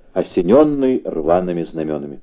осененный рваными знаменами.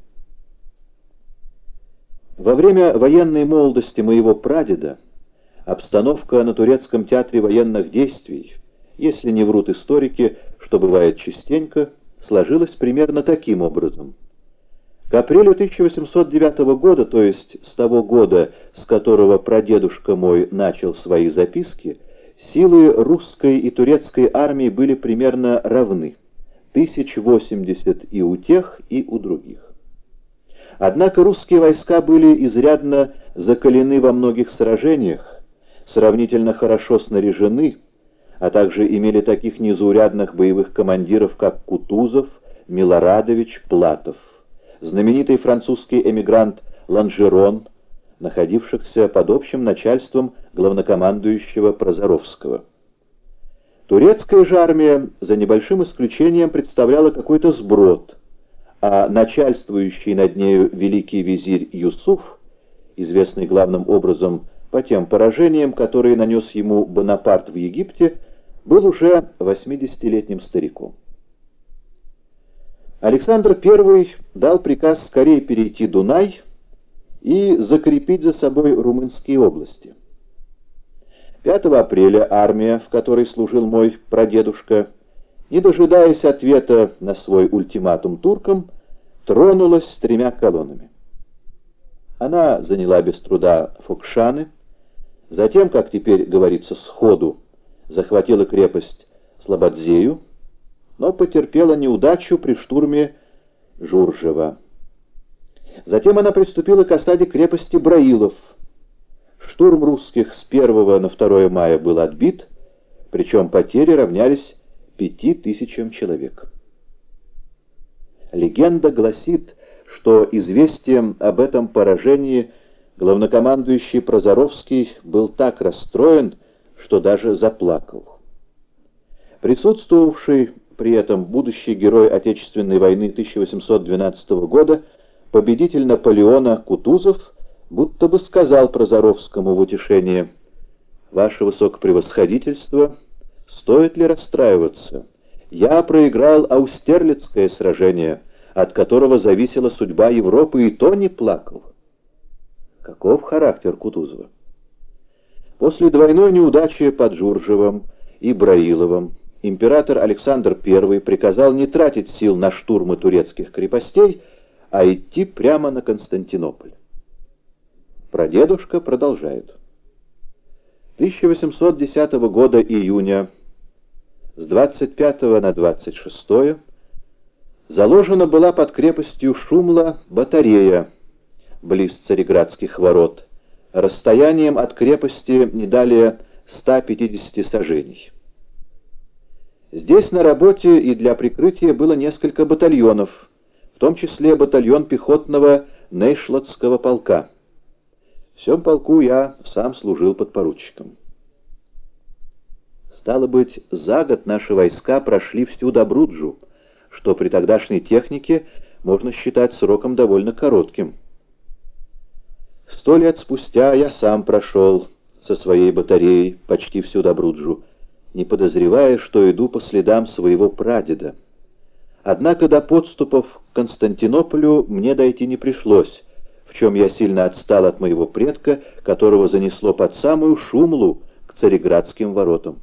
Во время военной молодости моего прадеда обстановка на турецком театре военных действий, если не врут историки, что бывает частенько, сложилась примерно таким образом. К апрелю 1809 года, то есть с того года, с которого прадедушка мой начал свои записки, силы русской и турецкой армии были примерно равны, 1080 и у тех, и у других. Однако русские войска были изрядно закалены во многих сражениях, сравнительно хорошо снаряжены, а также имели таких незаурядных боевых командиров, как Кутузов, Милорадович, Платов, знаменитый французский эмигрант Ланжерон, находившихся под общим начальством главнокомандующего Прозоровского. Турецкая же армия, за небольшим исключением, представляла какой-то сброд, а начальствующий над нею великий визирь Юсуф, известный главным образом по тем поражениям, которые нанес ему Бонапарт в Египте, был уже 80-летним стариком. Александр I дал приказ скорее перейти Дунай и закрепить за собой румынские области. 5 апреля армия, в которой служил мой прадедушка, не дожидаясь ответа на свой ультиматум туркам, тронулась с 3 колоннами. Она заняла без труда Фокшаны, затем, как теперь говорится, сходу захватила крепость Слободзею, но потерпела неудачу при штурме Журжева. Затем она приступила к осаде крепости Браилов. Штурм русских с 1 на 2 мая был отбит, причем потери равнялись 5000 человек. Легенда гласит, что известием об этом поражении главнокомандующий Прозоровский был так расстроен, что даже заплакал. Присутствовавший при этом будущий герой Отечественной войны 1812 года, победитель Наполеона Кутузов, будто бы сказал Прозоровскому в утешение: «Ваше высокопревосходительство, стоит ли расстраиваться? Я проиграл Аустерлицкое сражение, от которого зависела судьба Европы, и то не плакал». Каков характер Кутузова? После двойной неудачи под Журжевым и Браиловым император Александр I приказал не тратить сил на штурмы турецких крепостей, а идти прямо на Константинополь. Прадедушка продолжает. 1810 года июня с 25 на 26 заложена была под крепостью Шумла батарея близ Цареградских ворот, расстоянием от крепости не далее 150 саженей. Здесь на работе и для прикрытия было несколько батальонов, в том числе батальон пехотного Нейшлотского полка. В сём полку я сам служил подпоручиком. Стало быть, за год наши войска прошли всю Добруджу, что при тогдашней технике можно считать сроком довольно коротким. 100 лет спустя я сам прошел со своей батареей почти всю Добруджу, не подозревая, что иду по следам своего прадеда. Однако до подступов к Константинополю мне дойти не пришлось, в чем я сильно отстал от моего предка, которого занесло под самую Шумлу к Цареградским воротам.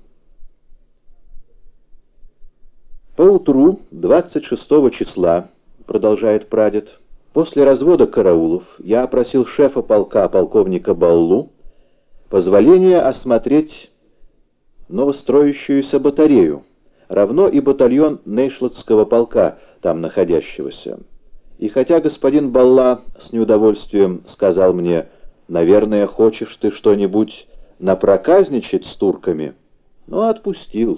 Поутру 26 числа, продолжает прадед, после развода караулов я опросил шефа полка полковника Баллу позволение осмотреть новостроящуюся батарею, равно и батальон Нейшлотского полка, там находящегося. И хотя господин Балла с неудовольствием сказал мне: «Наверное, хочешь ты что-нибудь напроказничать с турками», но отпустил.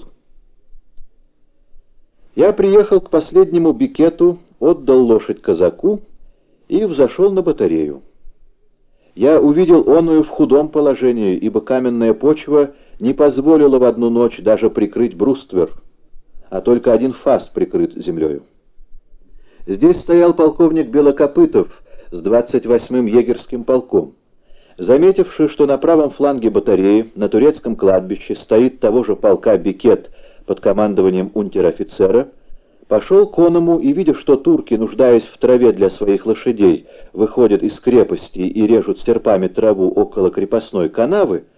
Я приехал к последнему бикету, отдал лошадь казаку и взошел на батарею. Я увидел оную в худом положении, ибо каменная почва не позволила в одну ночь даже прикрыть бруствер, а только один фас прикрыт землею. Здесь стоял полковник Белокопытов с 28-м егерским полком. Заметивши, что на правом фланге батареи на турецком кладбище стоит того же полка бикет под командованием унтер-офицера, пошел к оному и, видя, что турки, нуждаясь в траве для своих лошадей, выходят из крепости и режут серпами траву около крепостной канавы,